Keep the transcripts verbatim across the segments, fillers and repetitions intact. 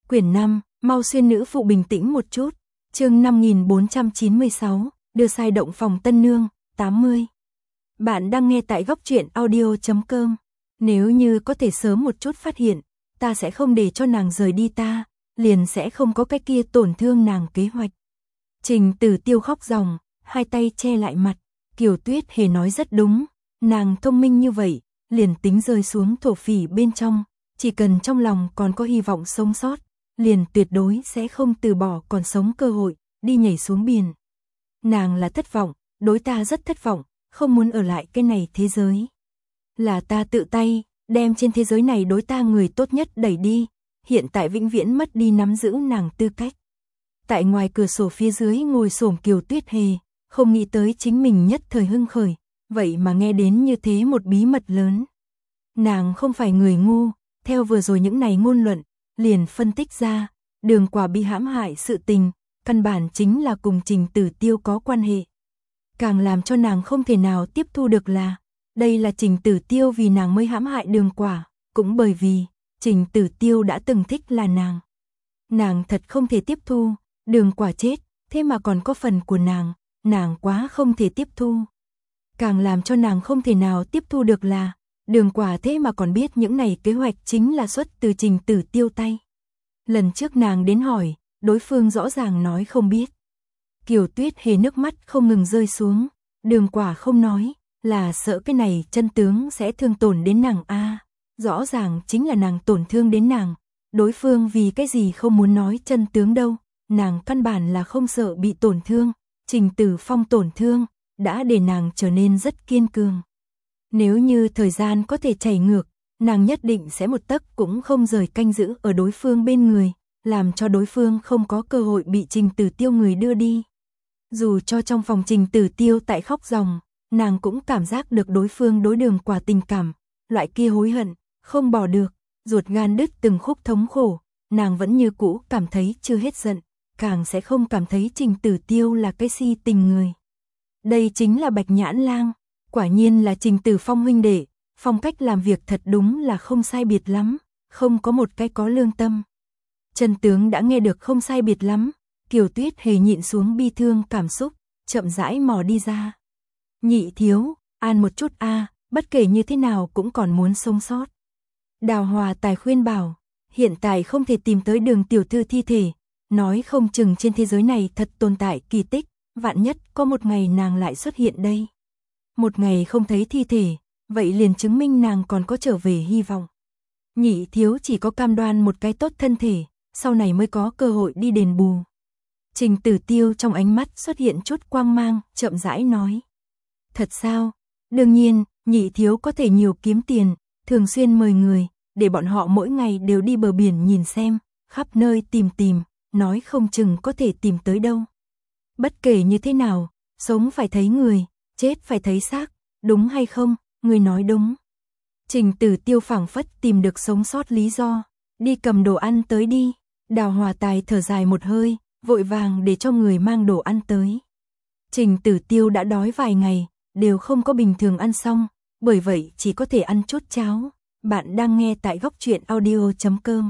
Quyển năm, mau xuyên nữ phụ bình tĩnh một chút. Chương năm nghìn bốn trăm chín mươi sáu, đưa sai động phòng tân nương, tám mươi. Bạn đang nghe tại góc truyện audio chấm com. Nếu như có thể sớm một chút phát hiện, ta sẽ không để cho nàng rời đi ta, liền sẽ không có cái kia tổn thương nàng kế hoạch. Trình Tử Tiêu khóc ròng, hai tay che lại mặt, Kiều Tuyết Hề nói rất đúng, nàng thông minh như vậy, liền tính rơi xuống thổ phỉ bên trong, chỉ cần trong lòng còn có hy vọng sống sót, liền tuyệt đối sẽ không từ bỏ còn sống cơ hội, đi nhảy xuống biển. Nàng là thất vọng, đối ta rất thất vọng, không muốn ở lại cái này thế giới. Là ta tự tay, đem trên thế giới này đối ta người tốt nhất đẩy đi, hiện tại vĩnh viễn mất đi nắm giữ nàng tư cách. Tại ngoài cửa sổ phía dưới ngồi xổm Kiều Tuyết Hề, không nghĩ tới chính mình nhất thời hưng khởi, vậy mà nghe đến như thế một bí mật lớn. Nàng không phải người ngu, theo vừa rồi những này ngôn luận, liền phân tích ra, Đường Quả bị hãm hại sự tình, căn bản chính là cùng Trình Tử Tiêu có quan hệ. Càng làm cho nàng không thể nào tiếp thu được là, đây là Trình Tử Tiêu vì nàng mới hãm hại Đường Quả, cũng bởi vì, Trình Tử Tiêu đã từng thích là nàng. Nàng thật không thể tiếp thu, Đường Quả chết, thế mà còn có phần của nàng, nàng quá không thể tiếp thu. Càng làm cho nàng không thể nào tiếp thu được là, Đường Quả thế mà còn biết những này kế hoạch chính là xuất từ Trình Tử Tiêu tay. Lần trước nàng đến hỏi, đối phương rõ ràng nói không biết. Kiều Tuyết Hề nước mắt không ngừng rơi xuống, Đường Quả không nói, là sợ cái này chân tướng sẽ thương tổn đến nàng a. À, rõ ràng chính là nàng tổn thương đến nàng, đối phương vì cái gì không muốn nói chân tướng đâu, nàng căn bản là không sợ bị tổn thương, Trình Tử Phong tổn thương, đã để nàng trở nên rất kiên cường. Nếu như thời gian có thể chảy ngược, nàng nhất định sẽ một tấc cũng không rời canh giữ ở đối phương bên người, làm cho đối phương không có cơ hội bị Trình Tử Tiêu người đưa đi. Dù cho trong phòng Trình Tử Tiêu tại khóc ròng, nàng cũng cảm giác được đối phương đối Đường Quả tình cảm, loại kia hối hận, không bỏ được, ruột gan đứt từng khúc thống khổ, nàng vẫn như cũ cảm thấy chưa hết giận, càng sẽ không cảm thấy Trình Tử Tiêu là cái si tình người. Đây chính là Bạch Nhãn Lang, quả nhiên là Trình Tử Phong huynh đệ, phong cách làm việc thật đúng là không sai biệt lắm, không có một cái có lương tâm. Chân tướng đã nghe được không sai biệt lắm, Kiều Tuyết Hề nhịn xuống bi thương cảm xúc, chậm rãi mò đi ra. Nhị thiếu, an một chút a, à, bất kể như thế nào cũng còn muốn sống sót. Đào Hòa Tài khuyên bảo, hiện tại không thể tìm tới Đường tiểu thư thi thể, nói không chừng trên thế giới này thật tồn tại kỳ tích, vạn nhất có một ngày nàng lại xuất hiện đây. Một ngày không thấy thi thể, vậy liền chứng minh nàng còn có trở về hy vọng. Nhị thiếu chỉ có cam đoan một cái tốt thân thể, sau này mới có cơ hội đi đền bù. Trình Tử Tiêu trong ánh mắt xuất hiện chút quang mang, chậm rãi nói. Thật sao? Đương nhiên, nhị thiếu có thể nhiều kiếm tiền, thường xuyên mời người, để bọn họ mỗi ngày đều đi bờ biển nhìn xem, khắp nơi tìm tìm, nói không chừng có thể tìm tới đâu. Bất kể như thế nào, sống phải thấy người, chết phải thấy xác, đúng hay không, người nói đúng. Trình Tử Tiêu phảng phất tìm được sống sót lý do, đi cầm đồ ăn tới đi. Đào Hòa Tài thở dài một hơi, vội vàng để cho người mang đồ ăn tới. Trình Tử Tiêu đã đói vài ngày, đều không có bình thường ăn xong, bởi vậy chỉ có thể ăn chút cháo. Bạn đang nghe tại góc truyện audio chấm com.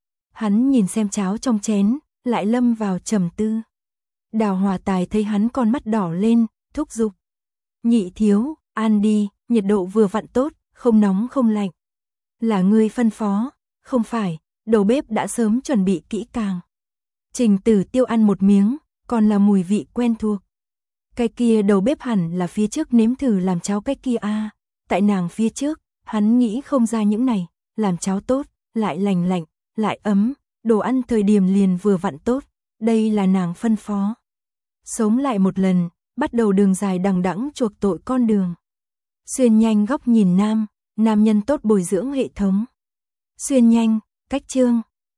Hắn nhìn xem cháo trong chén, lại lâm vào trầm tư. Đào Hòa Tài thấy hắn con mắt đỏ lên, thúc giục. Nhị thiếu, ăn đi, nhiệt độ vừa vặn tốt, không nóng không lạnh. Là ngươi phân phó, không phải, đầu bếp đã sớm chuẩn bị kỹ càng. Trình Tử Tiêu ăn một miếng, còn là mùi vị quen thuộc. Cái kia đầu bếp hẳn là phía trước nếm thử làm cháo cái kia a, à, tại nàng phía trước, hắn nghĩ không ra những này, làm cháo tốt, lại lành lạnh, lại ấm, đồ ăn thời điểm liền vừa vặn tốt, đây là nàng phân phó. Sống lại một lần, bắt đầu đường dài đằng đẵng chuộc tội con đường. Xuyên nhanh góc nhìn nam, nam nhân tốt bồi dưỡng hệ thống. Xuyên nhanh, cách chương,